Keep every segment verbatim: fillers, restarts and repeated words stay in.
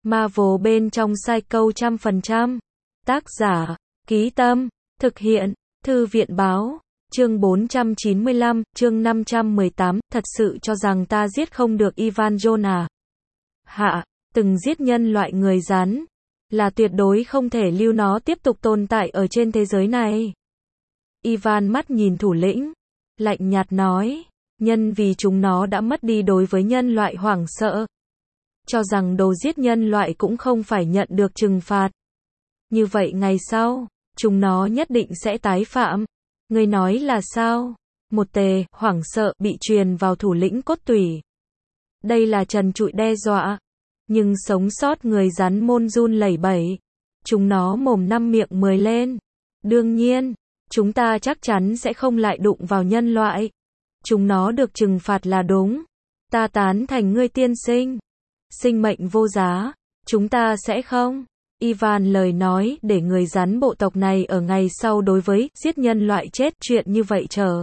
Marvel bên trong Psycho trăm phần trăm. Tác giả, Ký Tâm, thực hiện, Thư viện Báo. Chương bốn trăm chín mươi lăm, chương năm trăm mười tám, thật sự cho rằng ta giết không được Ivan Jones à? Hạ, từng giết nhân loại người rắn, là tuyệt đối không thể lưu nó tiếp tục tồn tại ở trên thế giới này. Ivan mắt nhìn thủ lĩnh, lạnh nhạt nói, nhân vì chúng nó đã mất đi đối với nhân loại hoảng sợ. Cho rằng đồ giết nhân loại cũng không phải nhận được trừng phạt. Như vậy ngày sau, chúng nó nhất định sẽ tái phạm. Ngươi nói là sao? Một tề, hoảng sợ, bị truyền vào thủ lĩnh cốt tủy. Đây là trần trụi đe dọa. Nhưng sống sót người rắn môn run lẩy bẩy. Chúng nó mồm năm miệng mười lên. Đương nhiên, chúng ta chắc chắn sẽ không lại đụng vào nhân loại. Chúng nó được trừng phạt là đúng. Ta tán thành ngươi tiên sinh. Sinh mệnh vô giá, chúng ta sẽ không. Ivan lời nói để người rắn bộ tộc này ở ngày sau đối với giết nhân loại chết chuyện như vậy trở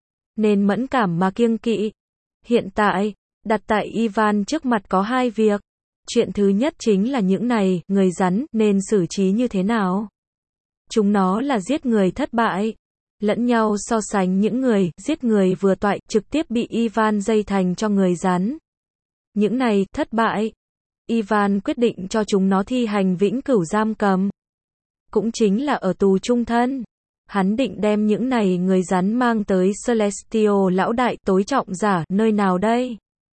nên mẫn cảm mà kiêng kỵ. Hiện tại, đặt tại Ivan trước mặt có hai việc. Chuyện thứ nhất chính là những này, người rắn, nên xử trí như thế nào? Chúng nó là giết người thất bại. Lẫn nhau so sánh những người, giết người vừa toại, trực tiếp bị Ivan dây thành cho người rắn. Những này, thất bại. Ivan quyết định cho chúng nó thi hành vĩnh cửu giam cầm. Cũng chính là ở tù chung thân. Hắn định đem những này người rắn mang tới Celestial lão đại tối trọng giả, nơi nào đây?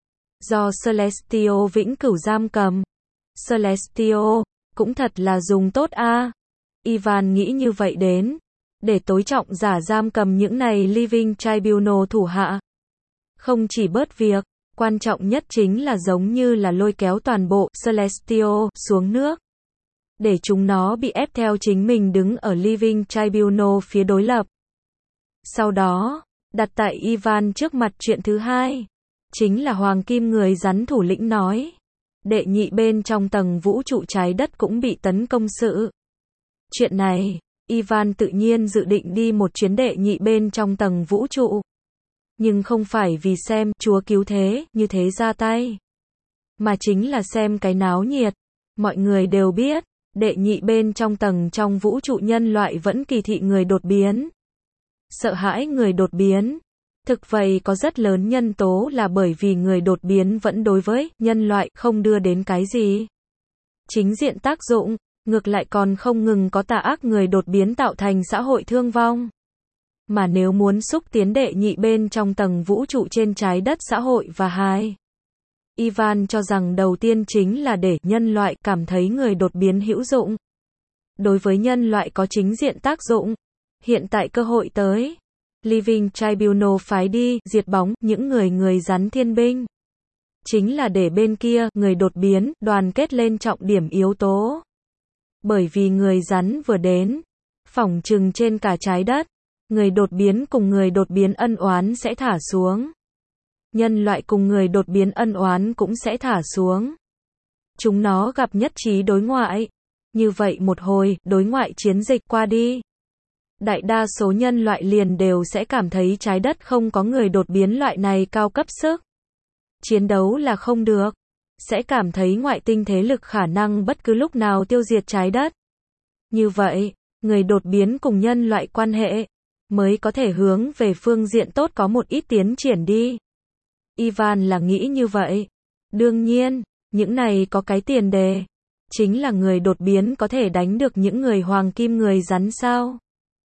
Do Celestial vĩnh cửu giam cầm. Celestial, cũng thật là dùng tốt a. À. Ivan nghĩ như vậy đến. Để tối trọng giả giam cầm những này Living Tribunal thủ hạ. Không chỉ bớt việc. Quan trọng nhất chính là giống như là lôi kéo toàn bộ Celestial xuống nước. Để chúng nó bị ép theo chính mình đứng ở Living Tribunal phía đối lập. Sau đó, đặt tại Ivan trước mặt chuyện thứ hai. Chính là Hoàng Kim người rắn thủ lĩnh nói. Đệ nhị bên trong tầng vũ trụ trái đất cũng bị tấn công sự. Chuyện này, Ivan tự nhiên dự định đi một chuyến đệ nhị bên trong tầng vũ trụ. Nhưng không phải vì xem Chúa cứu thế, như thế ra tay. Mà chính là xem cái náo nhiệt. Mọi người đều biết, đệ nhị bên trong tầng trong vũ trụ nhân loại vẫn kỳ thị người đột biến. Sợ hãi người đột biến. Thực vậy có rất lớn nhân tố là bởi vì người đột biến vẫn đối với nhân loại không đưa đến cái gì. Chính diện tác dụng, ngược lại còn không ngừng có tà ác người đột biến tạo thành xã hội thương vong. Mà nếu muốn xúc tiến đệ nhị bên trong tầng vũ trụ trên trái đất xã hội và hai. Ivan cho rằng đầu tiên chính là để nhân loại cảm thấy người đột biến hữu dụng. Đối với nhân loại có chính diện tác dụng. Hiện tại cơ hội tới. Living Tribunal phái đi, diệt bóng, những người người rắn thiên binh. Chính là để bên kia, người đột biến, đoàn kết lên trọng điểm yếu tố. Bởi vì người rắn vừa đến. Phỏng chừng trên cả trái đất. Người đột biến cùng người đột biến ân oán sẽ thả xuống. Nhân loại cùng người đột biến ân oán cũng sẽ thả xuống. Chúng nó gặp nhất trí đối ngoại. Như vậy một hồi, đối ngoại chiến dịch qua đi. Đại đa số nhân loại liền đều sẽ cảm thấy trái đất không có người đột biến loại này cao cấp sức. Chiến đấu là không được. Sẽ cảm thấy ngoại tinh thế lực khả năng bất cứ lúc nào tiêu diệt trái đất. Như vậy, người đột biến cùng nhân loại quan hệ mới có thể hướng về phương diện tốt có một ít tiến triển đi. Ivan là nghĩ như vậy. Đương nhiên, những này có cái tiền đề. Chính là người đột biến có thể đánh được những người hoàng kim người rắn sao?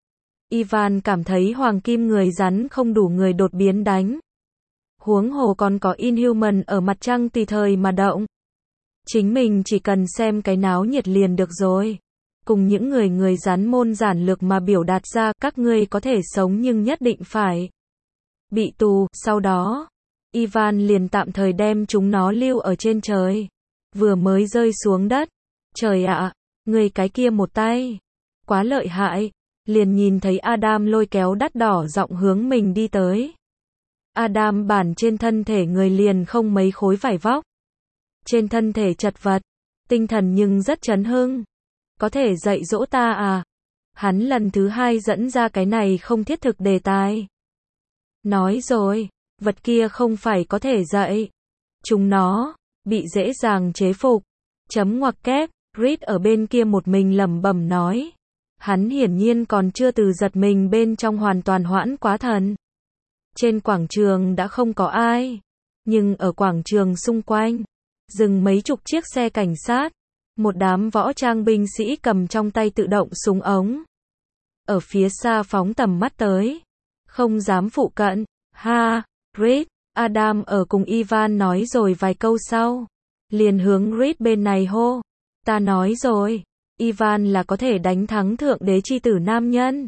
Ivan cảm thấy hoàng kim người rắn không đủ người đột biến đánh. Huống hồ còn có Inhuman ở mặt trăng tùy thời mà động. Chính mình chỉ cần xem cái náo nhiệt liền được rồi. Cùng những người người rắn môn giản lược mà biểu đạt ra, các ngươi có thể sống nhưng nhất định phải bị tù. Sau đó, Ivan liền tạm thời đem chúng nó lưu ở trên trời. Vừa mới rơi xuống đất. Trời ạ, người cái kia một tay. Quá lợi hại. Liền nhìn thấy Adam lôi kéo đắt đỏ giọng hướng mình đi tới. Adam bản trên thân thể người liền không mấy khối vải vóc. Trên thân thể chật vật. Tinh thần nhưng rất chấn hưng. Có thể dạy dỗ ta à? Hắn lần thứ hai dẫn ra cái này không thiết thực đề tài. Nói rồi, vật kia không phải có thể dạy. Chúng nó, bị dễ dàng chế phục. Chấm ngoặc kép, Reed ở bên kia một mình lẩm bẩm nói. Hắn hiển nhiên còn chưa từ giật mình bên trong hoàn toàn hoãn quá thần. Trên quảng trường đã không có ai. Nhưng ở quảng trường xung quanh, dừng mấy chục chiếc xe cảnh sát. Một đám võ trang binh sĩ cầm trong tay tự động súng ống. Ở phía xa phóng tầm mắt tới. Không dám phụ cận. Ha, Reed, Adam ở cùng Ivan nói rồi vài câu sau. Liền hướng Reed bên này hô. Ta nói rồi, Ivan là có thể đánh thắng thượng đế chi tử nam nhân.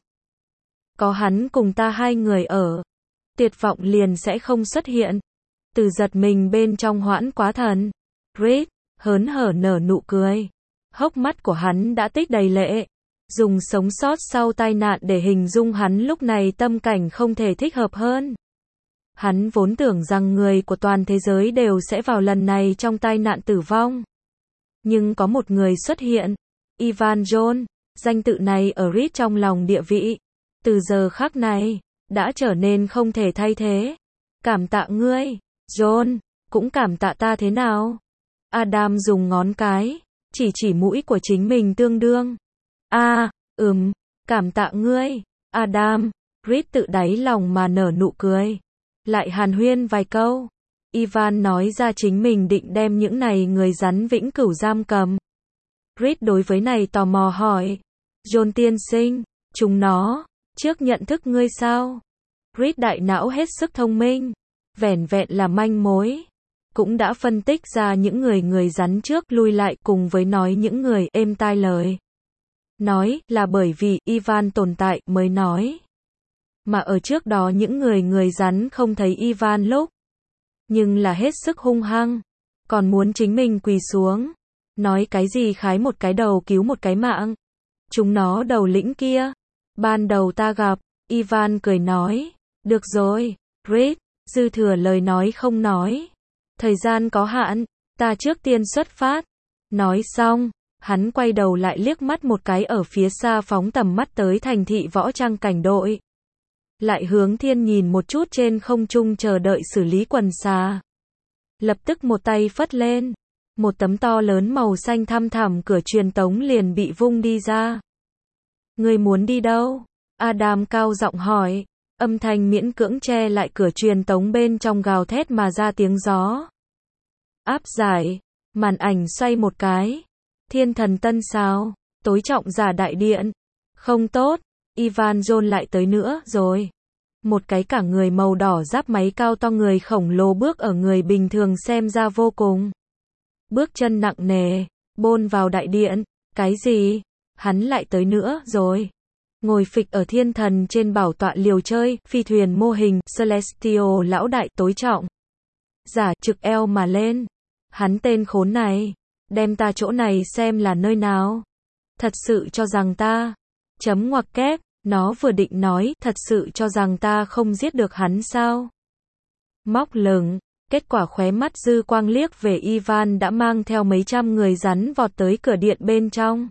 Có hắn cùng ta hai người ở. Tuyệt vọng liền sẽ không xuất hiện. Từ giật mình bên trong hoãn quá thần. Reed, hớn hở nở nụ cười. Hốc mắt của hắn đã tích đầy lệ. Dùng sống sót sau tai nạn để hình dung hắn lúc này tâm cảnh không thể thích hợp hơn. Hắn vốn tưởng rằng người của toàn thế giới đều sẽ vào lần này trong tai nạn tử vong. Nhưng có một người xuất hiện. Ivan John, danh tự này ở Reed trong lòng địa vị. Từ giờ khắc này, đã trở nên không thể thay thế. Cảm tạ ngươi, John, cũng cảm tạ ta thế nào? Adam dùng ngón cái, chỉ chỉ mũi của chính mình tương đương. A, à, ừm, cảm tạ ngươi, Adam. Reed tự đáy lòng mà nở nụ cười. Lại hàn huyên vài câu. Ivan nói ra chính mình định đem những này người rắn vĩnh cửu giam cầm. Reed đối với này tò mò hỏi. John tiên sinh, chúng nó, trước nhận thức ngươi sao? Reed đại não hết sức thông minh. Vẻn vẹn là manh mối. Cũng đã phân tích ra những người người rắn trước lui lại cùng với nói những người êm tai lời. Nói là bởi vì Ivan tồn tại mới nói. Mà ở trước đó những người người rắn không thấy Ivan lúc. Nhưng là hết sức hung hăng. Còn muốn chính mình quỳ xuống. Nói cái gì khái một cái đầu cứu một cái mạng. Chúng nó đầu lĩnh kia. Ban đầu ta gặp, Ivan cười nói. Được rồi, Reed, dư thừa lời nói không nói. Thời gian có hạn, ta trước tiên xuất phát. Nói xong, hắn quay đầu lại liếc mắt một cái ở phía xa phóng tầm mắt tới thành thị võ trang cảnh đội. Lại hướng thiên nhìn một chút trên không trung chờ đợi xử lý quần xà. Lập tức một tay phất lên. Một tấm to lớn màu xanh thăm thẳm cửa truyền tống liền bị vung đi ra. Ngươi muốn đi đâu? Adam cao giọng hỏi. Âm thanh miễn cưỡng che lại cửa truyền tống bên trong gào thét mà ra tiếng gió. Áp giải. Màn ảnh xoay một cái. Thiên thần tân sao? Tối trọng giả đại điện. Không tốt. Ivan John lại tới nữa rồi. Một cái cả người màu đỏ giáp máy cao to người khổng lồ bước ở người bình thường xem ra vô cùng. Bước chân nặng nề, bôn vào đại điện. Cái gì? Hắn lại tới nữa rồi. Ngồi phịch ở thiên thần trên bảo tọa liều chơi, phi thuyền mô hình, Celestial lão đại tối trọng. Giả trực eo mà lên. Hắn tên khốn này. Đem ta chỗ này xem là nơi nào. Thật sự cho rằng ta. Chấm ngoặc kép. Nó vừa định nói, thật sự cho rằng ta không giết được hắn sao? Móc lửng, kết quả khóe mắt dư quang liếc về Ivan đã mang theo mấy trăm người rắn vọt tới cửa điện bên trong.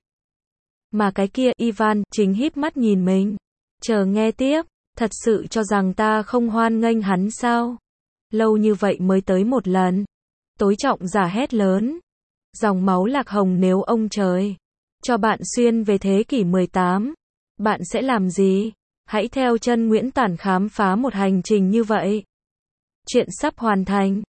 Mà cái kia Ivan chính híp mắt nhìn mình. Chờ nghe tiếp, thật sự cho rằng ta không hoan nghênh hắn sao? Lâu như vậy mới tới một lần. Tối trọng giả hét lớn. Dòng máu lạc hồng nếu ông trời cho bạn xuyên về thế kỷ mười tám. Bạn sẽ làm gì? Hãy theo chân Nguyễn Tản khám phá một hành trình như vậy. Chuyện sắp hoàn thành.